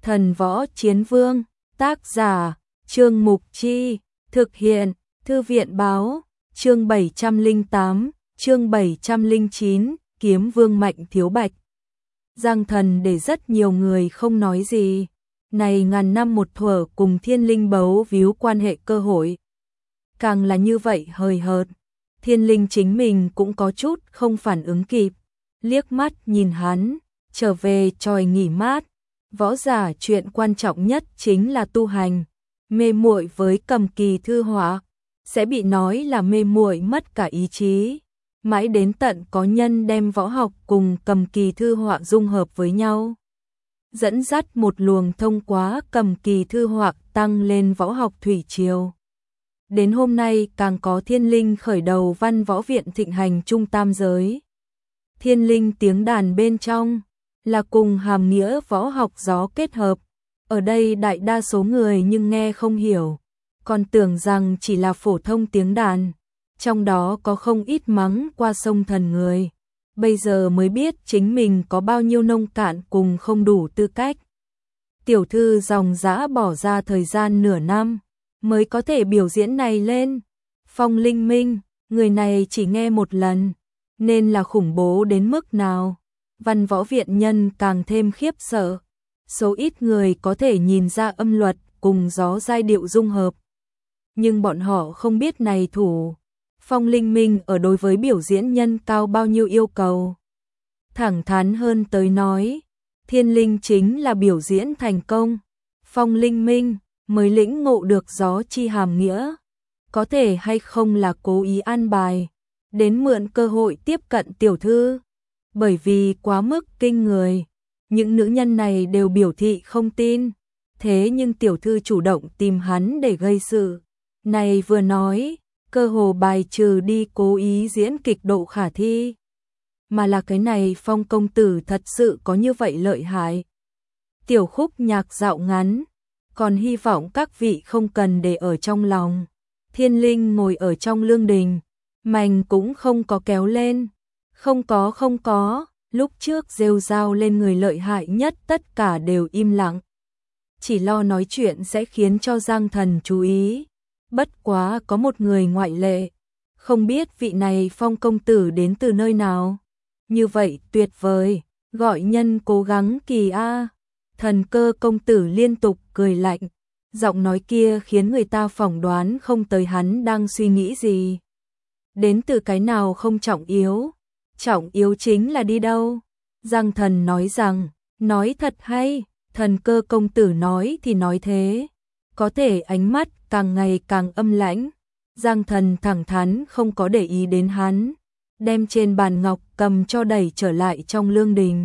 Thần Võ Chiến Vương, tác giả, Trương Mục Chi, thực hiện, Thư viện Báo, chương 708, chương 709, Kiếm Vương Mạnh Thiếu Bạch. Giang Thần để rất nhiều người không nói gì, này ngàn năm một thuở cùng Thiên Linh bấu víu quan hệ cơ hội. Càng là như vậy hời hợt, Thiên Linh chính mình cũng có chút không phản ứng kịp, liếc mắt nhìn hắn, trở về tròi nghỉ mát. Võ giả chuyện quan trọng nhất chính là tu hành, mê muội với cầm kỳ thư họa, sẽ bị nói là mê muội mất cả ý chí. Mãi đến tận có nhân đem võ học cùng cầm kỳ thư họa dung hợp với nhau, dẫn dắt một luồng thông qua cầm kỳ thư họa tăng lên võ học thủy triều. Đến hôm nay càng có Thiên Linh khởi đầu văn võ viện thịnh hành trung tam giới. Thiên Linh tiếng đàn bên trong là cùng hàm nghĩa võ học gió kết hợp. Ở đây đại đa số người nhưng nghe không hiểu, còn tưởng rằng chỉ là phổ thông tiếng đàn. Trong đó có không ít mắng qua sông thần người. Bây giờ mới biết chính mình có bao nhiêu nông cạn cùng không đủ tư cách. Tiểu thư dòng dã bỏ ra thời gian nửa năm mới có thể biểu diễn này lên. Phong Linh Minh, người này chỉ nghe một lần, nên là khủng bố đến mức nào. Văn võ viện nhân càng thêm khiếp sợ. Số ít người có thể nhìn ra âm luật cùng gió giai điệu dung hợp. Nhưng bọn họ không biết này thủ Phong Linh Minh ở đối với biểu diễn nhân cao bao nhiêu yêu cầu. Thẳng thắn hơn tới nói, Thiên Linh chính là biểu diễn thành công. Phong Linh Minh mới lĩnh ngộ được gió chi hàm nghĩa. Có thể hay không là cố ý an bài, đến mượn cơ hội tiếp cận tiểu thư. Bởi vì quá mức kinh người, những nữ nhân này đều biểu thị không tin. Thế nhưng tiểu thư chủ động tìm hắn để gây sự. Này vừa nói, cơ hồ bài trừ đi cố ý diễn kịch độ khả thi. Mà là cái này Phong công tử thật sự có như vậy lợi hại. Tiểu khúc nhạc dạo ngắn, còn hy vọng các vị không cần để ở trong lòng. Thiên Linh ngồi ở trong lương đình, mành cũng không có kéo lên. Không có, lúc trước rêu rao lên người lợi hại nhất tất cả đều im lặng. Chỉ lo nói chuyện sẽ khiến cho Giang Thần chú ý. Bất quá có một người ngoại lệ, không biết vị này Phong công tử đến từ nơi nào. Như vậy tuyệt vời, gọi nhân cố gắng kỳ a. Thần Cơ công tử liên tục cười lạnh, giọng nói kia khiến người ta phỏng đoán không tới hắn đang suy nghĩ gì. Đến từ cái nào không trọng yếu chính là đi đâu. Giang Thần nói rằng, nói thật hay. Thần Cơ công tử nói thì nói thế, có thể ánh mắt càng ngày càng âm lãnh. Giang Thần thẳng thắn không có để ý đến hắn, đem trên bàn ngọc cầm cho đẩy trở lại trong lương đình.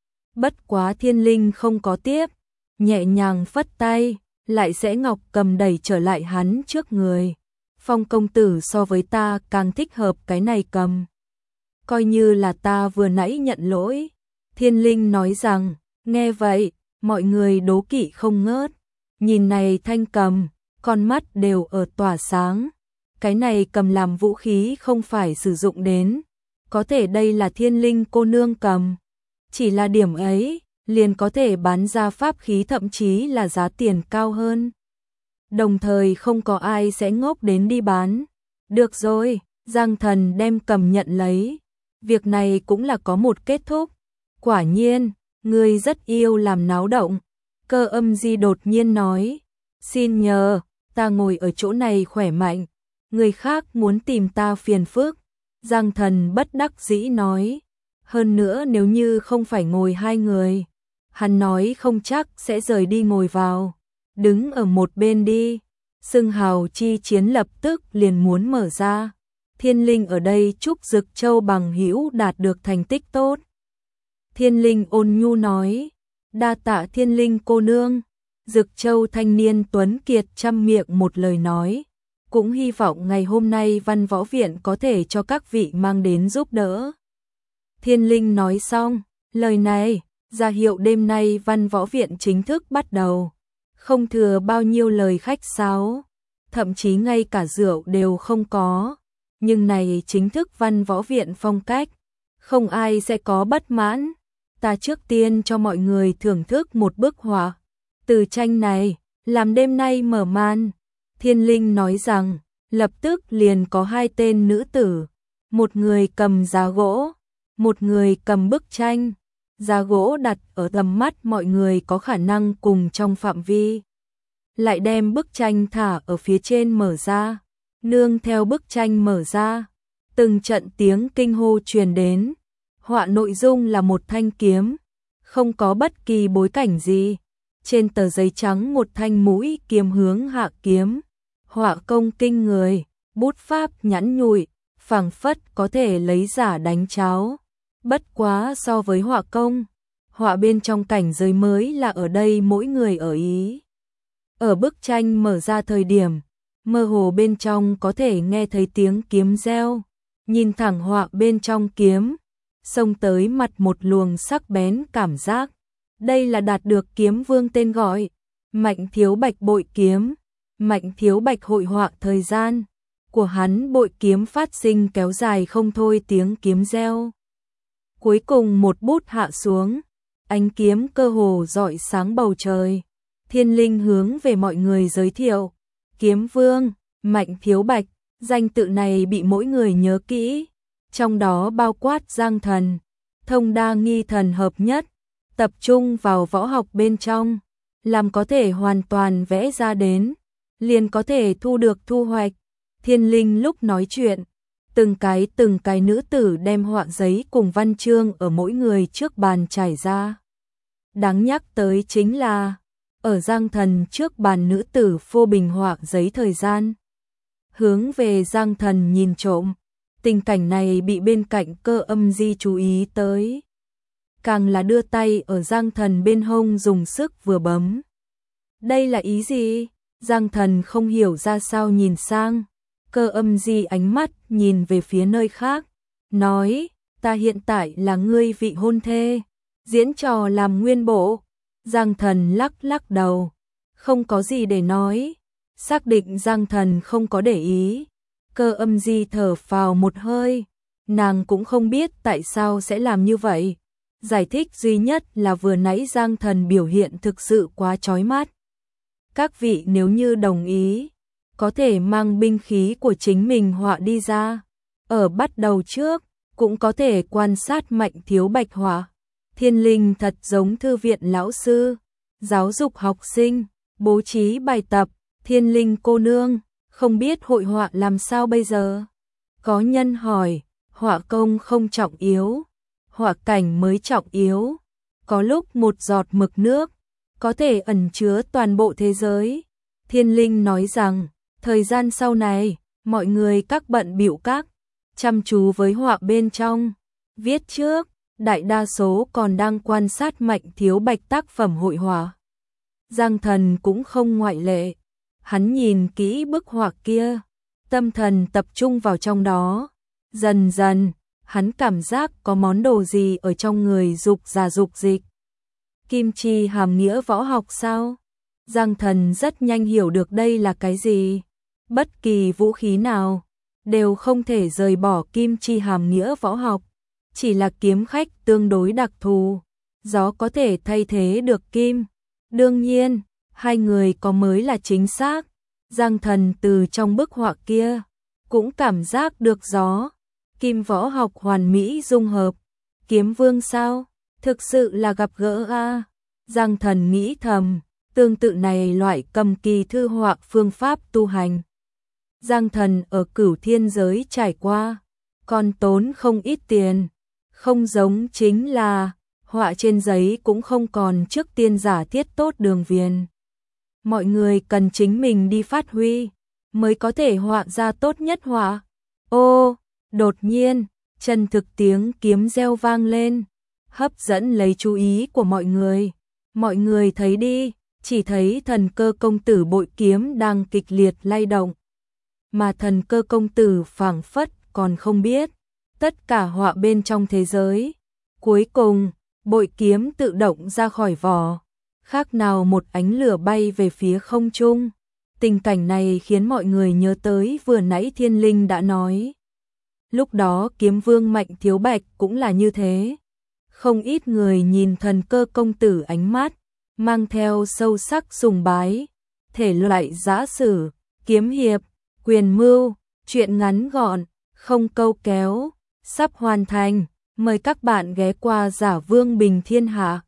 Bất quá Thiên Linh không có tiếp, nhẹ nhàng phất tay, lại sẽ ngọc cầm đẩy trở lại hắn trước người. Phong công tử so với ta càng thích hợp cái này cầm. Coi như là ta vừa nãy nhận lỗi. Thiên Linh nói rằng, nghe vậy, mọi người đố kỵ không ngớt. Nhìn này thanh cầm, con mắt đều ở tỏa sáng. Cái này cầm làm vũ khí không phải sử dụng đến. Có thể đây là Thiên Linh cô nương cầm. Chỉ là điểm ấy, liền có thể bán ra pháp khí, thậm chí là giá tiền cao hơn. Đồng thời không có ai sẽ ngốc đến đi bán. Được rồi, Giang Thần đem cầm nhận lấy. Việc này cũng là có một kết thúc. Quả nhiên, ngươi rất yêu làm náo động. Cơ Âm Di đột nhiên nói, xin nhờ, ta ngồi ở chỗ này khỏe mạnh, người khác muốn tìm ta phiền phức. Giang Thần bất đắc dĩ nói, hơn nữa nếu như không phải ngồi hai người, hắn nói không chắc sẽ rời đi ngồi vào, đứng ở một bên đi. Xưng hào chi chiến lập tức liền muốn mở ra. Thiên Linh ở đây chúc Dực Châu bằng hữu đạt được thành tích tốt. Thiên Linh ôn nhu nói, đa tạ Thiên Linh cô nương. Dực Châu thanh niên tuấn kiệt trăm miệng một lời nói, cũng hy vọng ngày hôm nay văn võ viện có thể cho các vị mang đến giúp đỡ. Thiên Linh nói xong, lời này ra hiệu đêm nay văn võ viện chính thức bắt đầu. Không thừa bao nhiêu lời khách sáo, thậm chí ngay cả rượu đều không có. Nhưng này chính thức văn võ viện phong cách, không ai sẽ có bất mãn. Ta trước tiên cho mọi người thưởng thức một bức họa, Từ tranh này, làm đêm nay mở màn. Thiên Linh nói rằng, lập tức liền có hai tên nữ tử, một người cầm giá gỗ, một người cầm bức tranh. Giá gỗ đặt ở tầm mắt mọi người có khả năng cùng trong phạm vi. Lại đem bức tranh thả ở phía trên mở ra, nương theo bức tranh mở ra. Từng trận tiếng kinh hô truyền đến, họa nội dung là một thanh kiếm, không có bất kỳ bối cảnh gì. Trên tờ giấy trắng một thanh mũi kiếm hướng hạ kiếm, họa công kinh người, bút pháp nhẵn nhụi, phảng phất có thể lấy giả đánh cháo. Bất quá so với họa công, họa bên trong cảnh giới mới là ở đây mỗi người ở ý. Ở bức tranh mở ra thời điểm, mơ hồ bên trong có thể nghe thấy tiếng kiếm reo, nhìn thẳng họa bên trong kiếm, xông tới mặt một luồng sắc bén cảm giác. Đây là đạt được kiếm vương tên gọi, Mạnh Thiếu Bạch bội kiếm. Mạnh Thiếu Bạch hội họa thời gian của hắn bội kiếm phát sinh kéo dài không thôi tiếng kiếm reo. Cuối cùng một bút hạ xuống, ánh kiếm cơ hồ rọi sáng bầu trời. Thiên Linh hướng về mọi người giới thiệu, kiếm vương, Mạnh Thiếu Bạch, danh tự này bị mỗi người nhớ kỹ, trong đó bao quát Giang Thần, thông đa nghi thần hợp nhất, tập trung vào võ học bên trong, làm có thể hoàn toàn vẽ ra đến, liền có thể thu được thu hoạch. Thiên Linh lúc nói chuyện, từng cái nữ tử đem họa giấy cùng văn chương ở mỗi người trước bàn trải ra. Đáng nhắc tới chính là, ở Giang Thần trước bàn nữ tử phô bình họa giấy thời gian. Hướng về Giang Thần nhìn trộm, tình cảnh này bị bên cạnh Cơ Âm Di chú ý tới. Càng là đưa tay ở Giang Thần bên hông dùng sức vừa bấm. Đây là ý gì? Giang Thần không hiểu ra sao nhìn sang. Cơ Âm Di ánh mắt nhìn về phía nơi khác, nói, ta hiện tại là ngươi vị hôn thê, diễn trò làm nguyên bộ. Giang Thần lắc lắc đầu, không có gì để nói, xác định Giang Thần không có để ý. Cơ Âm Di thở phào một hơi, nàng cũng không biết tại sao sẽ làm như vậy. Giải thích duy nhất là vừa nãy Giang Thần biểu hiện thực sự quá chói mắt. Các vị nếu như đồng ý, có thể mang binh khí của chính mình họa đi ra. Ở bắt đầu trước, cũng có thể quan sát Mạnh Thiếu Bạch họa. Thiên Linh thật giống thư viện lão sư, giáo dục học sinh, bố trí bài tập. Thiên Linh cô nương, không biết hội họa làm sao bây giờ? Có nhân hỏi, họa công không trọng yếu, họa cảnh mới trọng yếu. Có lúc một giọt mực nước, có thể ẩn chứa toàn bộ thế giới. Thiên Linh nói rằng, thời gian sau này, mọi người các bận bịu các, chăm chú với họa bên trong. Viết trước, đại đa số còn đang quan sát Mạnh Thiếu Bạch tác phẩm hội họa. Giang Thần cũng không ngoại lệ. Hắn nhìn kỹ bức họa kia, tâm thần tập trung vào trong đó. Dần dần, hắn cảm giác có món đồ gì ở trong người dục ra dục dịch. Kim chi hàm nghĩa võ học sao? Giang Thần rất nhanh hiểu được đây là cái gì. Bất kỳ vũ khí nào đều không thể rời bỏ kim chi hàm nghĩa võ học, chỉ là kiếm khách tương đối đặc thù, gió có thể thay thế được kim. Đương nhiên, hai người có mới là chính xác. Giang Thần từ trong bức họa kia cũng cảm giác được gió, kim võ học hoàn mỹ dung hợp. Kiếm vương sao? Thực sự là gặp gỡ a. Giang Thần nghĩ thầm, tương tự này loại cầm kỳ thư họa phương pháp tu hành. Giang Thần ở Cửu Thiên giới trải qua, còn tốn không ít tiền, không giống chính là họa trên giấy cũng không còn trước tiên giả thiết tốt đường viền. Mọi người cần chính mình đi phát huy, mới có thể họa ra tốt nhất họa. Ô, đột nhiên, chân thực tiếng kiếm reo vang lên, hấp dẫn lấy chú ý của mọi người. Mọi người thấy đi, chỉ thấy Thần Cơ công tử bội kiếm đang kịch liệt lay động. Mà Thần Cơ công tử phảng phất còn không biết tất cả họa bên trong thế giới. Cuối cùng, bội kiếm tự động ra khỏi vỏ, khác nào một ánh lửa bay về phía không trung. Tình cảnh này khiến mọi người nhớ tới vừa nãy Thiên Linh đã nói. Lúc đó kiếm vương Mạnh Thiếu Bạch cũng là như thế. Không ít người nhìn Thần Cơ công tử ánh mắt, mang theo sâu sắc sùng bái, thể loại giã sử, kiếm hiệp, quyền mưu, truyện ngắn gọn, không câu kéo, sắp hoàn thành, mời các bạn ghé qua Giả Vương Bình Thiên Hạ.